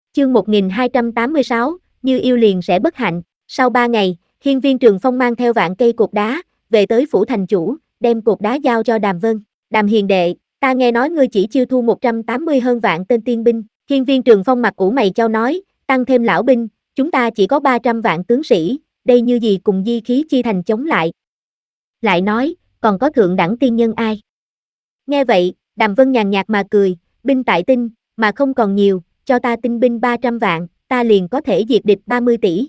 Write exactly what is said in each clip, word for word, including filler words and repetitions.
Chương một nghìn hai trăm tám mươi sáu, như yêu liền sẽ bất hạnh. Sau ba ngày, Hiên Viên Trường Phong mang theo vạn cây cột đá, về tới phủ thành chủ, đem cột đá giao cho Đàm Vân. Đàm hiền đệ, ta nghe nói ngươi chỉ chiêu thu một trăm tám mươi hơn vạn tên tiên binh. Hiên Viên Trường Phong mặt ủ mày chau nói, tăng thêm lão binh, chúng ta chỉ có ba trăm vạn tướng sĩ, đây như gì cùng di khí chi thành chống lại. Lại nói, còn có thượng đẳng tiên nhân ai? Nghe vậy, Đàm Vân nhàn nhạt mà cười, binh tại tinh, mà không còn nhiều, cho ta tinh binh ba trăm vạn, ta liền có thể diệt địch ba mươi tỷ.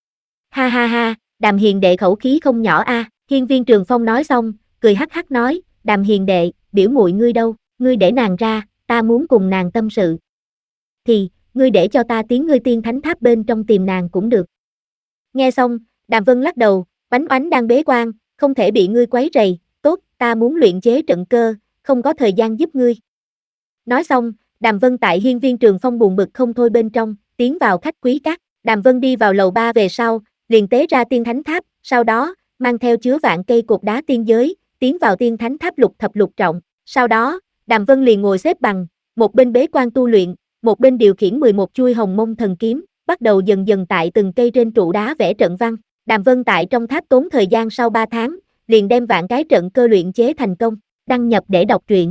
Ha ha ha, Đàm hiền đệ khẩu khí không nhỏ a. À. Hiên Viên Trường Phong nói xong, cười hắc hắc nói, Đàm hiền đệ, biểu muội ngươi đâu, ngươi để nàng ra, ta muốn cùng nàng tâm sự. Thì, ngươi để cho ta tiến ngươi tiên thánh tháp bên trong tìm nàng cũng được. Nghe xong, Đàm Vân lắc đầu, oánh oánh đang bế quan, không thể bị ngươi quấy rầy, tốt, ta muốn luyện chế trận cơ, không có thời gian giúp ngươi. Nói xong, Đàm Vân tại Hiên Viên Trường Phong buồn bực không thôi bên trong, tiến vào khách quý các. Đàm Vân đi vào lầu ba về sau, liền tế ra tiên thánh tháp, sau đó, mang theo chứa vạn cây cột đá tiên giới, tiến vào tiên thánh tháp lục thập lục trọng. Sau đó, Đàm Vân liền ngồi xếp bằng, một bên bế quan tu luyện, một bên điều khiển mười một chuôi hồng mông thần kiếm, bắt đầu dần dần tại từng cây trên trụ đá vẽ trận văn. Đàm Vân tại trong tháp tốn thời gian sau ba tháng, liền đem vạn cái trận cơ luyện chế thành công, đăng nhập để đọc truyện.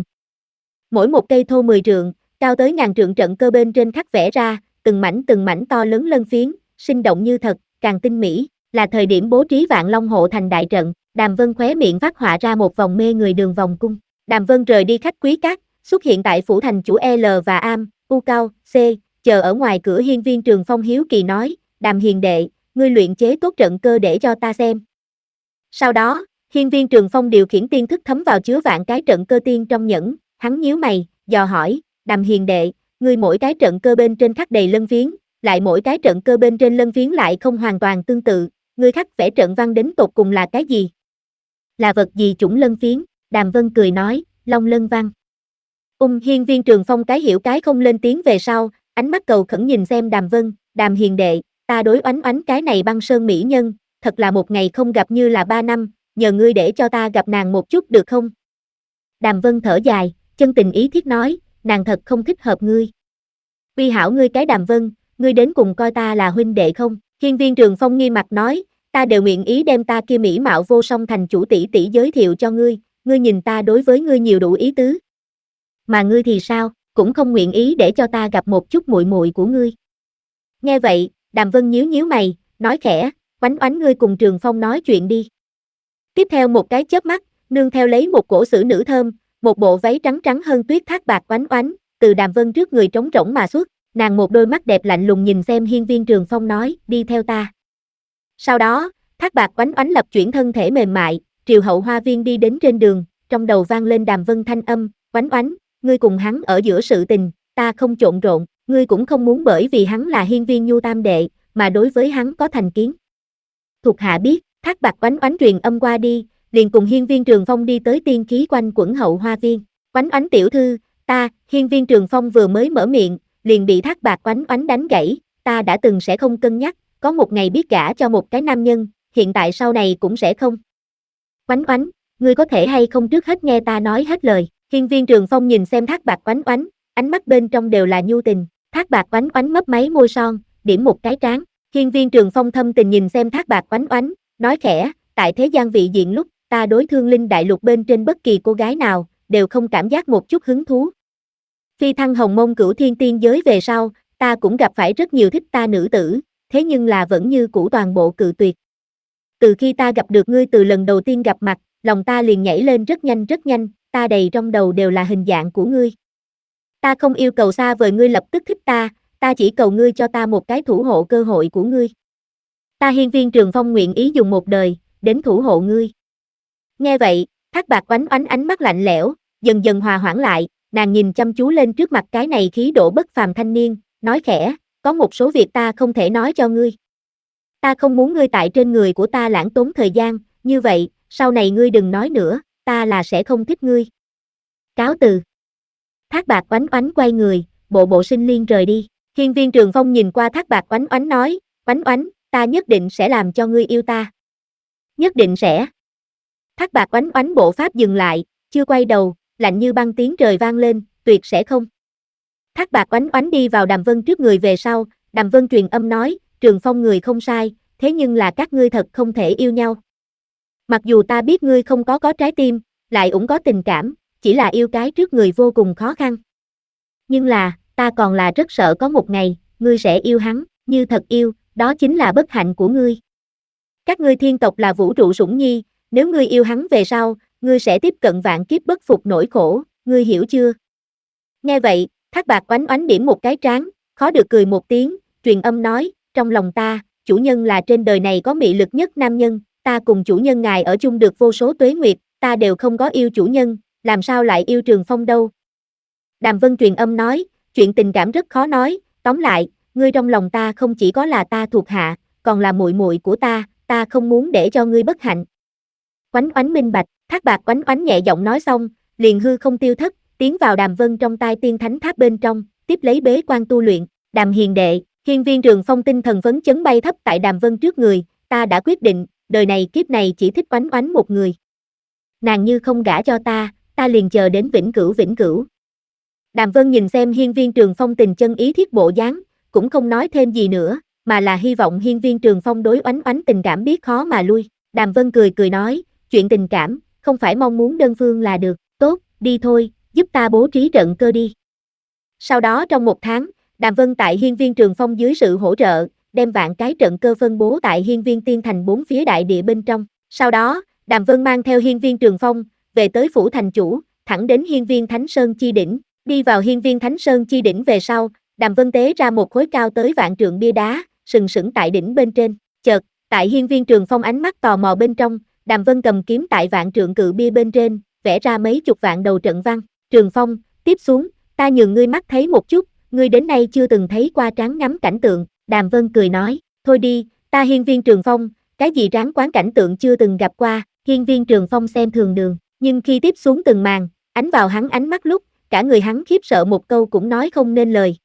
Mỗi một cây thô mười trượng, cao tới ngàn trượng trận cơ bên trên khắc vẽ ra, từng mảnh từng mảnh to lớn lân phiến, sinh động như thật, càng tinh mỹ, là thời điểm bố trí Vạn Long hộ thành đại trận. Đàm Vân khóe miệng phát họa ra một vòng mê người đường vòng cung. Đàm Vân rời đi khách quý các, xuất hiện tại phủ thành chủ L và Am, U Cao, C, chờ ở ngoài cửa. Hiên Viên Trường Phong hiếu kỳ nói, Đàm hiền đệ, ngươi luyện chế tốt trận cơ để cho ta xem. Sau đó, Hiên Viên Trường Phong điều khiển tiên thức thấm vào chứa vạn cái trận cơ tiên trong nhẫn, hắn nhíu mày, dò hỏi, Đàm hiền đệ, ngươi mỗi cái trận cơ bên trên khắc đầy lân phiến, lại mỗi cái trận cơ bên trên lân phiến lại không hoàn toàn tương tự, ngươi khắc vẽ trận văn đến tột cùng là cái gì? Là vật gì chủng lân phiến? Đàm Vân cười nói, Long Lân Văn. Ung Hiên Viên Trường Phong cái hiểu cái không lên tiếng về sau, ánh mắt cầu khẩn nhìn xem Đàm Vân, Đàm hiền đệ, ta đối oánh oánh cái này băng sơn mỹ nhân, thật là một ngày không gặp như là ba năm, nhờ ngươi để cho ta gặp nàng một chút được không? Đàm Vân thở dài, chân tình ý thiết nói, nàng thật không thích hợp ngươi. Uy hảo ngươi cái Đàm Vân, ngươi đến cùng coi ta là huynh đệ không? Hiên Viên Trường Phong nghi mặt nói, ta đều nguyện ý đem ta kia mỹ mạo vô song thành chủ tỷ tỷ giới thiệu cho ngươi, ngươi nhìn ta đối với ngươi nhiều đủ ý tứ. Mà ngươi thì sao, cũng không nguyện ý để cho ta gặp một chút muội muội của ngươi. Nghe vậy, Đàm Vân nhíu nhíu mày, nói khẽ, oánh oánh ngươi cùng Trường Phong nói chuyện đi. Tiếp theo một cái chớp mắt, nương theo lấy một cổ sử nữ thơm, một bộ váy trắng trắng hơn tuyết thác bạc oánh oánh, từ Đàm Vân trước người trống rỗng mà xuất, nàng một đôi mắt đẹp lạnh lùng nhìn xem Hiên Viên Trường Phong nói, đi theo ta. Sau đó, thác bạc oánh oánh lập chuyển thân thể mềm mại, triều hậu hoa viên đi đến trên đường, trong đầu vang lên Đàm Vân thanh âm, oánh oánh, ngươi cùng hắn ở giữa sự tình, ta không trộn rộn, ngươi cũng không muốn bởi vì hắn là Hiên Viên Nhu tam đệ, mà đối với hắn có thành kiến. Thuộc hạ biết, thác bạc oánh oánh truyền âm qua đi, liền cùng Hiên Viên Trường Phong đi tới tiên khí quanh quẩn hậu hoa viên. Oánh oánh tiểu thư, ta, Hiên Viên Trường Phong vừa mới mở miệng, liền bị thác bạc oánh oánh đánh gãy, ta đã từng sẽ không cân nhắc, có một ngày biết gả cho một cái nam nhân, hiện tại sau này cũng sẽ không. Oánh oánh, ngươi có thể hay không trước hết nghe ta nói hết lời. Hiên Viên Trường Phong nhìn xem thác bạc oánh oánh, ánh mắt bên trong đều là nhu tình, thác bạc oánh oánh mấp máy môi son, điểm một cái trán. Hiên Viên Trường Phong thâm tình nhìn xem thác bạc oánh oánh, nói khẽ, tại thế gian vị diện lúc, ta đối Thương Linh Đại Lục bên trên bất kỳ cô gái nào, đều không cảm giác một chút hứng thú. Phi thăng hồng mông cửu thiên tiên giới về sau, ta cũng gặp phải rất nhiều thích ta nữ tử, thế nhưng là vẫn như cũ toàn bộ cự tuyệt. Từ khi ta gặp được ngươi từ lần đầu tiên gặp mặt, lòng ta liền nhảy lên rất nhanh rất nhanh, ta đầy trong đầu đều là hình dạng của ngươi. Ta không yêu cầu xa vời ngươi lập tức thích ta, ta chỉ cầu ngươi cho ta một cái thủ hộ cơ hội của ngươi. Ta Hiên Viên Trường Phong nguyện ý dùng một đời, đến thủ hộ ngươi. Nghe vậy, thác bạc oánh oánh ánh mắt lạnh lẽo, dần dần hòa hoãn lại, nàng nhìn chăm chú lên trước mặt cái này khí độ bất phàm thanh niên, nói khẽ, có một số việc ta không thể nói cho ngươi. Ta không muốn ngươi tại trên người của ta lãng tốn thời gian, như vậy, sau này ngươi đừng nói nữa, ta là sẽ không thích ngươi. Cáo từ. Thác bạc oánh oánh quay người, bộ bộ sinh liên rời đi. Hiên Viên Trường Phong nhìn qua thác bạc oánh oánh nói, oánh oánh, ta nhất định sẽ làm cho ngươi yêu ta. Nhất định sẽ. Thác bạc oánh oánh bộ pháp dừng lại, chưa quay đầu, lạnh như băng tiếng trời vang lên, tuyệt sẽ không. Thác Bạt Oánh Oánh đi vào Đàm Vân trước người về sau, Đàm Vân truyền âm nói, Trường Phong người không sai, thế nhưng là các ngươi thật không thể yêu nhau. Mặc dù ta biết ngươi không có có trái tim, lại cũng có tình cảm, chỉ là yêu cái trước người vô cùng khó khăn. Nhưng là, ta còn là rất sợ có một ngày, ngươi sẽ yêu hắn, như thật yêu, đó chính là bất hạnh của ngươi. Các ngươi thiên tộc là vũ trụ sủng nhi, nếu ngươi yêu hắn về sau, ngươi sẽ tiếp cận vạn kiếp bất phục nỗi khổ, ngươi hiểu chưa? Nghe vậy, Thác Bạt Oánh Oánh điểm một cái trán, khó được cười một tiếng, truyền âm nói, trong lòng ta, chủ nhân là trên đời này có mị lực nhất nam nhân, ta cùng chủ nhân ngài ở chung được vô số tuế nguyệt, ta đều không có yêu chủ nhân, làm sao lại yêu Trường Phong đâu? Đàm Vân truyền âm nói, chuyện tình cảm rất khó nói, tóm lại, ngươi trong lòng ta không chỉ có là ta thuộc hạ, còn là muội muội của ta, ta không muốn để cho ngươi bất hạnh. Oánh Oánh minh bạch, Thác Bạt Oánh Oánh nhẹ giọng nói xong, liền hư không tiêu thất, tiến vào Đàm Vân trong tai tiên thánh tháp bên trong, tiếp lấy bế quan tu luyện. Đàm hiền đệ, Hiên Viên Trường Phong tinh thần phấn chấn bay thấp tại Đàm Vân trước người, ta đã quyết định, đời này kiếp này chỉ thích Oánh Oánh một người. Nàng như không gả cho ta, ta liền chờ đến vĩnh cửu vĩnh cửu. Đàm Vân nhìn xem Hiên Viên Trường Phong tình chân ý thiết bộ dáng, cũng không nói thêm gì nữa, mà là hy vọng Hiên Viên Trường Phong đối Oánh Oánh tình cảm biết khó mà lui. Đàm Vân cười cười nói, chuyện tình cảm, không phải mong muốn đơn phương là được, tốt, đi thôi, giúp ta bố trí trận cơ đi. Sau đó trong một tháng, Đàm Vân tại Hiên Viên Trường Phong dưới sự hỗ trợ, đem vạn cái trận cơ phân bố tại Hiên Viên Tiên Thành bốn phía đại địa bên trong. Sau đó, Đàm Vân mang theo Hiên Viên Trường Phong, về tới phủ thành chủ, thẳng đến Hiên Viên Thánh Sơn chi đỉnh. Đi vào Hiên Viên Thánh Sơn chi đỉnh về sau, Đàm Vân tế ra một khối cao tới vạn trượng bia đá, sừng sững tại đỉnh bên trên. Chợt, tại Hiên Viên Trường Phong ánh mắt tò mò bên trong, Đàm Vân cầm kiếm tại vạn trượng cự bia bên trên, vẽ ra mấy chục vạn đầu trận văn. Trường Phong, tiếp xuống, ta nhường ngươi mắt thấy một chút, ngươi đến nay chưa từng thấy qua tráng ngắm cảnh tượng. Đàm Vân cười nói, thôi đi, ta Hiên Viên Trường Phong, cái gì tráng quán cảnh tượng chưa từng gặp qua. Hiên Viên Trường Phong xem thường đường, nhưng khi tiếp xuống từng màn, ánh vào hắn ánh mắt lúc, cả người hắn khiếp sợ một câu cũng nói không nên lời.